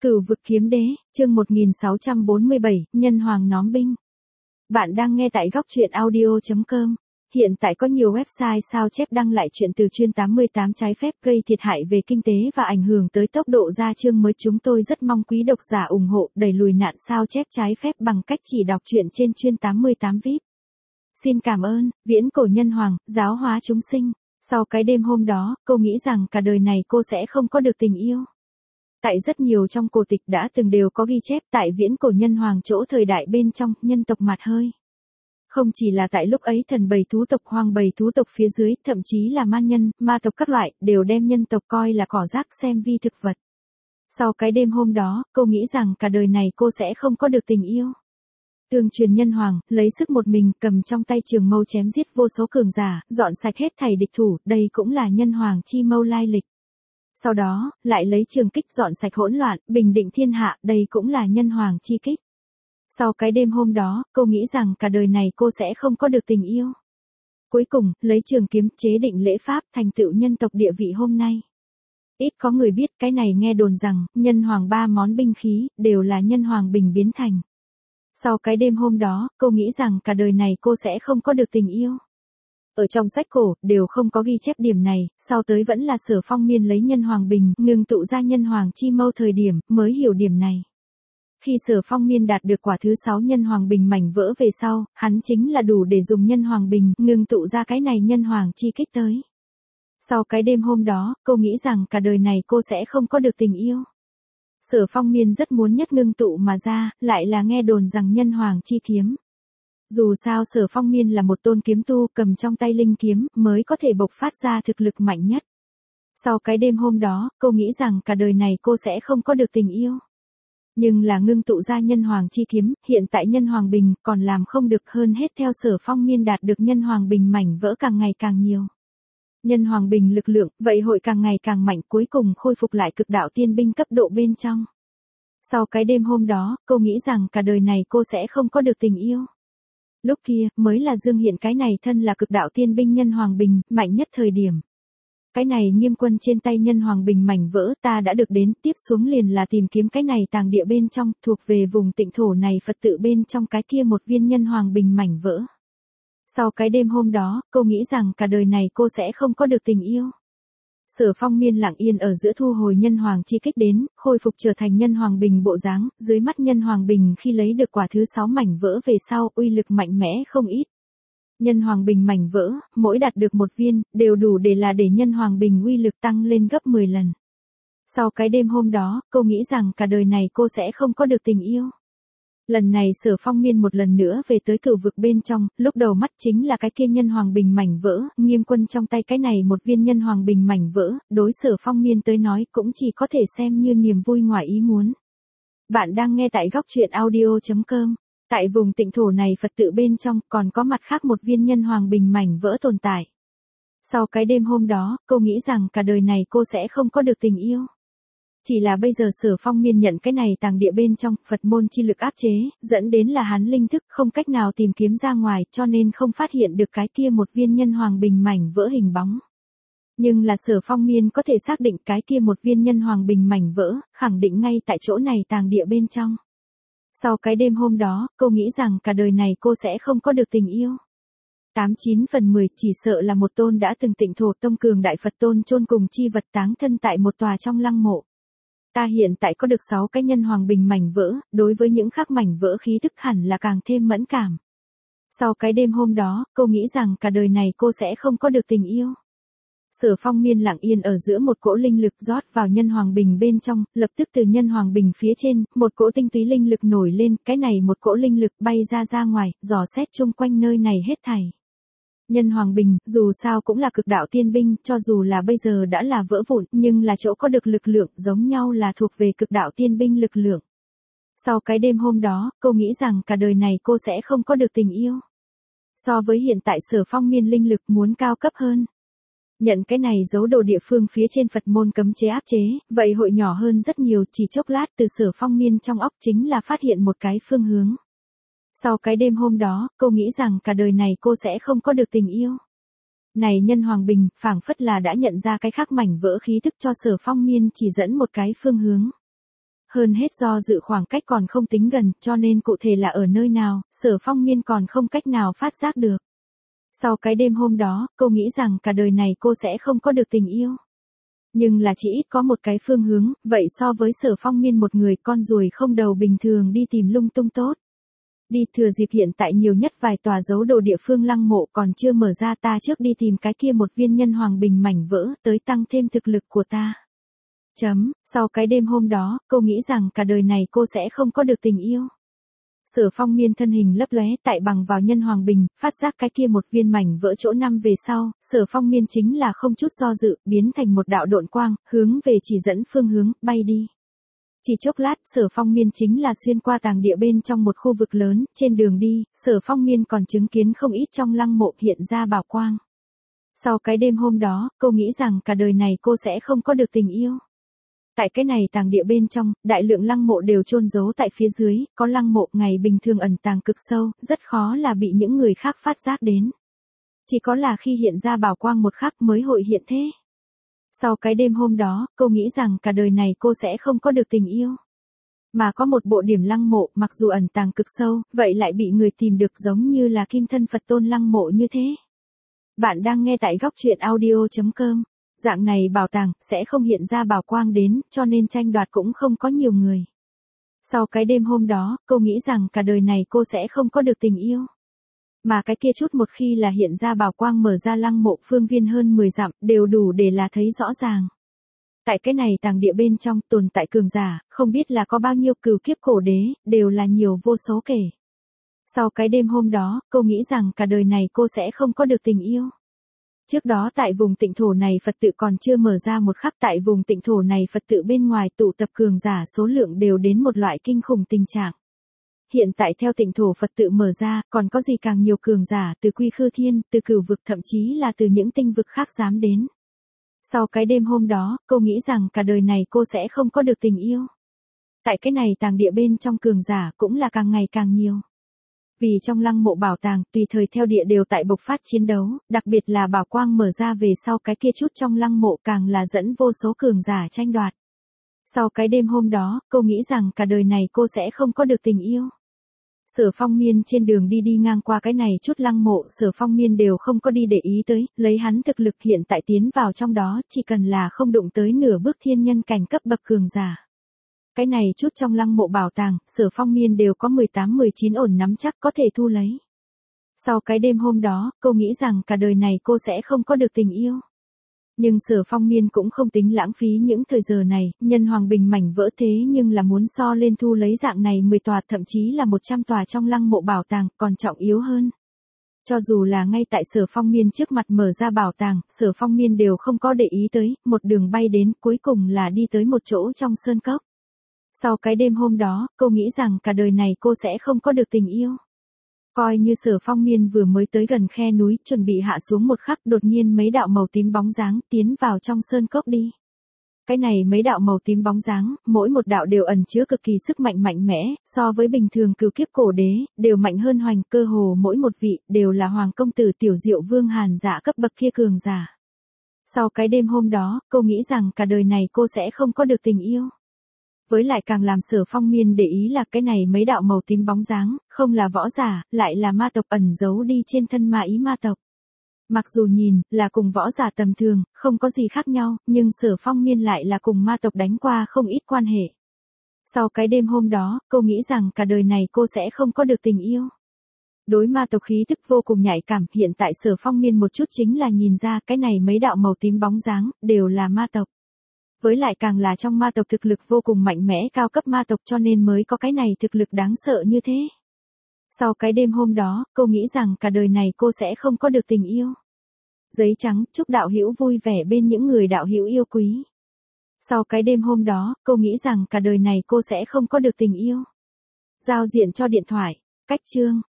Cửu vực kiếm đế, chương 1647, nhân hoàng nóm binh. Bạn đang nghe tại góc truyện audio.com. Hiện tại có nhiều website sao chép đăng lại chuyện từ chuyên 88 trái phép gây thiệt hại về kinh tế và ảnh hưởng tới tốc độ ra chương mới. Chúng tôi rất mong quý độc giả ủng hộ đẩy lùi nạn sao chép trái phép bằng cách chỉ đọc truyện trên chuyên 88 VIP. Xin cảm ơn, viễn cổ nhân hoàng, giáo hóa chúng sinh. Sau cái đêm hôm đó, cô nghĩ rằng cả đời này cô sẽ không có được tình yêu. Tại rất nhiều trong cổ tịch đã từng đều có ghi chép tại viễn cổ nhân hoàng chỗ thời đại bên trong, nhân tộc mặt hơi. Không chỉ là tại lúc ấy thần bầy thú tộc hoang bầy thú tộc phía dưới, thậm chí là man nhân, ma tộc các loại, đều đem nhân tộc coi là cỏ rác xem vi thực vật. Sau cái đêm hôm đó, cô nghĩ rằng cả đời này cô sẽ không có được tình yêu. Tương truyền nhân hoàng, lấy sức một mình, cầm trong tay trường mâu chém giết vô số cường giả, dọn sạch hết thảy địch thủ, đây cũng là nhân hoàng chi mâu lai lịch. Sau đó, lại lấy trường kích dọn sạch hỗn loạn, bình định thiên hạ, đây cũng là nhân hoàng chi kích. Sau cái đêm hôm đó, cô nghĩ rằng cả đời này cô sẽ không có được tình yêu. Cuối cùng, lấy trường kiếm chế định lễ pháp thành tựu nhân tộc địa vị hôm nay. Ít có người biết cái này nghe đồn rằng, nhân hoàng ba món binh khí, đều là nhân hoàng bình biến thành. Sau cái đêm hôm đó, cô nghĩ rằng cả đời này cô sẽ không có được tình yêu. Ở trong sách cổ, đều không có ghi chép điểm này, sau tới vẫn là Sở Phong Miên lấy nhân hoàng bình, ngừng tụ ra nhân hoàng chi mâu thời điểm, mới hiểu điểm này. Khi Sở Phong Miên đạt được quả thứ 6 nhân hoàng bình mảnh vỡ về sau, hắn chính là đủ để dùng nhân hoàng bình, ngừng tụ ra cái này nhân hoàng chi kích tới. Sau cái đêm hôm đó, cô nghĩ rằng cả đời này cô sẽ không có được tình yêu. Sở Phong Miên rất muốn nhất ngưng tụ mà ra, lại là nghe đồn rằng nhân hoàng chi kiếm. Dù sao Sở Phong Miên là một tôn kiếm tu cầm trong tay linh kiếm mới có thể bộc phát ra thực lực mạnh nhất. Sau cái đêm hôm đó, cô nghĩ rằng cả đời này cô sẽ không có được tình yêu. Nhưng là ngưng tụ ra nhân hoàng chi kiếm, hiện tại nhân hoàng bình còn làm không được, hơn hết theo Sở Phong Miên đạt được nhân hoàng bình mảnh vỡ càng ngày càng nhiều. Nhân hoàng bình lực lượng, vậy hội càng ngày càng mạnh, cuối cùng khôi phục lại cực đạo tiên binh cấp độ bên trong. Sau cái đêm hôm đó, cô nghĩ rằng cả đời này cô sẽ không có được tình yêu. Lúc kia, mới là dương hiện cái này thân là cực đạo tiên binh nhân hoàng bình, mạnh nhất thời điểm. Cái này nghiêm quân trên tay nhân hoàng bình mảnh vỡ ta đã được đến, tiếp xuống liền là tìm kiếm cái này tàng địa bên trong, thuộc về vùng tịnh thổ này Phật tự bên trong cái kia một viên nhân hoàng bình mảnh vỡ. Sau cái đêm hôm đó, cô nghĩ rằng cả đời này cô sẽ không có được tình yêu. Sở Phong Miên lặng yên ở giữa thu hồi nhân hoàng chi kích đến, khôi phục trở thành nhân hoàng bình bộ dáng, dưới mắt nhân hoàng bình khi lấy được quả thứ 6 mảnh vỡ về sau, uy lực mạnh mẽ không ít. Nhân hoàng bình mảnh vỡ, mỗi đạt được một viên, đều đủ để nhân hoàng bình uy lực tăng lên gấp 10 lần. Sau cái đêm hôm đó, cô nghĩ rằng cả đời này cô sẽ không có được tình yêu. Lần này Sở Phong Miên một lần nữa về tới cửu vực bên trong, lúc đầu mắt chính là cái kia nhân hoàng bình mảnh vỡ, nghiêm quân trong tay cái này một viên nhân hoàng bình mảnh vỡ, đối Sở Phong Miên tới nói cũng chỉ có thể xem như niềm vui ngoài ý muốn. Bạn đang nghe tại góc truyện audio.com. Tại vùng tịnh thổ này Phật tự bên trong còn có mặt khác một viên nhân hoàng bình mảnh vỡ tồn tại. Sau cái đêm hôm đó, cô nghĩ rằng cả đời này cô sẽ không có được tình yêu. Chỉ là bây giờ Sở Phong Miên nhận cái này tàng địa bên trong, Phật môn chi lực áp chế, dẫn đến là hắn linh thức không cách nào tìm kiếm ra ngoài, cho nên không phát hiện được cái kia một viên nhân hoàng bình mảnh vỡ hình bóng. Nhưng là Sở Phong Miên có thể xác định cái kia một viên nhân hoàng bình mảnh vỡ, khẳng định ngay tại chỗ này tàng địa bên trong. Sau cái đêm hôm đó, cô nghĩ rằng cả đời này cô sẽ không có được tình yêu. 89 phần 10 chỉ sợ là một tôn đã từng tịnh thổ tông cường đại Phật tôn chôn cùng chi vật táng thân tại một tòa trong lăng mộ. Ta hiện tại có được 6 cái nhân hoàng bình mảnh vỡ, đối với những khác mảnh vỡ khí thức hẳn là càng thêm mẫn cảm. Sau cái đêm hôm đó, cô nghĩ rằng cả đời này cô sẽ không có được tình yêu. Sở Phong Miên lặng yên ở giữa một cỗ linh lực rót vào nhân hoàng bình bên trong, lập tức từ nhân hoàng bình phía trên, một cỗ tinh túy linh lực nổi lên, cái này một cỗ linh lực bay ra ngoài, dò xét chung quanh nơi này hết thảy. Nhân hoàng bình, dù sao cũng là cực đạo tiên binh, cho dù là bây giờ đã là vỡ vụn, nhưng là chỗ có được lực lượng, giống nhau là thuộc về cực đạo tiên binh lực lượng. Sau cái đêm hôm đó, cô nghĩ rằng cả đời này cô sẽ không có được tình yêu. So với hiện tại Sở Phong Miên linh lực muốn cao cấp hơn. Nhận cái này giấu đồ địa phương phía trên Phật môn cấm chế áp chế, vậy hội nhỏ hơn rất nhiều, chỉ chốc lát từ Sở Phong Miên trong óc chính là phát hiện một cái phương hướng. Sau cái đêm hôm đó, cô nghĩ rằng cả đời này cô sẽ không có được tình yêu. Này nhân hoàng bình, phảng phất là đã nhận ra cái khác mảnh vỡ khí thức cho Sở Phong Miên chỉ dẫn một cái phương hướng. hơn hết do dự khoảng cách còn không tính gần, cho nên cụ thể là ở nơi nào, Sở Phong Miên còn không cách nào phát giác được. Sau cái đêm hôm đó, cô nghĩ rằng cả đời này cô sẽ không có được tình yêu. Nhưng là chỉ ít có một cái phương hướng, vậy so với Sở Phong Miên một người con ruồi không đầu bình thường đi tìm lung tung tốt. Đi thừa dịp hiện tại nhiều nhất vài tòa giấu đồ địa phương lăng mộ còn chưa mở ra, ta trước đi tìm cái kia một viên nhân hoàng bình mảnh vỡ tới tăng thêm thực lực của ta. Sau cái đêm hôm đó, cô nghĩ rằng cả đời này cô sẽ không có được tình yêu. Sở Phong Miên thân hình lấp lóe tại bằng vào nhân hoàng bình, phát giác cái kia một viên mảnh vỡ chỗ năm về sau, Sở Phong Miên chính là không chút do dự, biến thành một đạo độn quang, hướng về chỉ dẫn phương hướng, bay đi. Chỉ chốc lát, Sở Phong Miên chính là xuyên qua tàng địa bên trong một khu vực lớn, trên đường đi, Sở Phong Miên còn chứng kiến không ít trong lăng mộ hiện ra bảo quang. Sau cái đêm hôm đó, cô nghĩ rằng cả đời này cô sẽ không có được tình yêu. Tại cái này tàng địa bên trong, đại lượng lăng mộ đều chôn giấu tại phía dưới, có lăng mộ ngày bình thường ẩn tàng cực sâu, rất khó là bị những người khác phát giác đến. Chỉ có là khi hiện ra bảo quang một khắc mới hội hiện thế. Sau cái đêm hôm đó, cô nghĩ rằng cả đời này cô sẽ không có được tình yêu. Mà có một bộ điểm lăng mộ, mặc dù ẩn tàng cực sâu, vậy lại bị người tìm được giống như là kim thân Phật tôn lăng mộ như thế. Bạn đang nghe tại góc truyện audio.com. Dạng này bảo tàng, sẽ không hiện ra bảo quang đến, cho nên tranh đoạt cũng không có nhiều người. Sau cái đêm hôm đó, cô nghĩ rằng cả đời này cô sẽ không có được tình yêu. Mà cái kia chút một khi là hiện ra bảo quang mở ra lăng mộ phương viên hơn 10 dặm, đều đủ để là thấy rõ ràng. Tại cái này tàng địa bên trong, tồn tại cường giả, không biết là có bao nhiêu cửu kiếp cổ đế, đều là nhiều vô số kể. Sau cái đêm hôm đó, cô nghĩ rằng cả đời này cô sẽ không có được tình yêu. Trước đó tại vùng tịnh thổ này Phật tự còn chưa mở ra một khắc, tại vùng tịnh thổ này Phật tự bên ngoài tụ tập cường giả số lượng đều đến một loại kinh khủng tình trạng. Hiện tại theo tịnh thổ Phật tự mở ra, còn có gì càng nhiều cường giả từ Quy Khư Thiên, từ Cửu vực thậm chí là từ những tinh vực khác dám đến. Sau cái đêm hôm đó, cô nghĩ rằng cả đời này cô sẽ không có được tình yêu. Tại cái này tàng địa bên trong cường giả cũng là càng ngày càng nhiều. Vì trong lăng mộ bảo tàng, tùy thời theo địa đều tại bộc phát chiến đấu, đặc biệt là bảo quang mở ra về sau cái kia chút trong lăng mộ càng là dẫn vô số cường giả tranh đoạt. Sau cái đêm hôm đó, cô nghĩ rằng cả đời này cô sẽ không có được tình yêu. Sở Phong Miên trên đường đi ngang qua cái này chút lăng mộ, Sở Phong Miên đều không có đi để ý tới, lấy hắn thực lực hiện tại tiến vào trong đó, chỉ cần là không đụng tới nửa bước thiên nhân cảnh cấp bậc cường giả. Cái này chút trong lăng mộ bảo tàng, Sở Phong Miên đều có 18-19 ổn nắm chắc có thể thu lấy. Sau cái đêm hôm đó, cô nghĩ rằng cả đời này cô sẽ không có được tình yêu. Nhưng Sở Phong Miên cũng không tính lãng phí những thời giờ này, nhân hoàng bình mảnh vỡ thế nhưng là muốn so lên thu lấy dạng này 10 tòa thậm chí là 100 tòa trong lăng mộ bảo tàng, còn trọng yếu hơn. Cho dù là ngay tại Sở Phong Miên trước mặt mở ra bảo tàng, Sở Phong Miên đều không có để ý tới, một đường bay đến, cuối cùng là đi tới một chỗ trong sơn cốc. Sau cái đêm hôm đó, cô nghĩ rằng cả đời này cô sẽ không có được tình yêu. Coi như Sở Phong Miên vừa mới tới gần khe núi, chuẩn bị hạ xuống một khắc, đột nhiên mấy đạo màu tím bóng dáng tiến vào trong sơn cốc đi. Cái này mấy đạo màu tím bóng dáng, mỗi một đạo đều ẩn chứa cực kỳ sức mạnh mạnh mẽ, so với bình thường cửu kiếp cổ đế, đều mạnh hơn hoành, cơ hồ mỗi một vị, đều là hoàng công tử Tiểu Diệu Vương Hàn Dạ cấp bậc kia cường giả. Sau cái đêm hôm đó, cô nghĩ rằng cả đời này cô sẽ không có được tình yêu. Với lại càng làm Sở Phong Miên để ý là cái này mấy đạo màu tím bóng dáng, không là võ giả, lại là ma tộc ẩn giấu đi trên thân ma ý ma tộc. Mặc dù nhìn, là cùng võ giả tầm thường, không có gì khác nhau, nhưng Sở Phong Miên lại là cùng ma tộc đánh qua không ít quan hệ. Sau cái đêm hôm đó, cô nghĩ rằng cả đời này cô sẽ không có được tình yêu. Đối ma tộc khí thức vô cùng nhạy cảm, hiện tại Sở Phong Miên một chút chính là nhìn ra cái này mấy đạo màu tím bóng dáng, đều là ma tộc. Với lại càng là trong ma tộc thực lực vô cùng mạnh mẽ cao cấp ma tộc cho nên mới có cái này thực lực đáng sợ như thế. Sau cái đêm hôm đó, cô nghĩ rằng cả đời này cô sẽ không có được tình yêu. Giấy trắng, chúc đạo hữu vui vẻ bên những người đạo hữu yêu quý. Sau cái đêm hôm đó, cô nghĩ rằng cả đời này cô sẽ không có được tình yêu. Giao diện cho điện thoại, cách chương.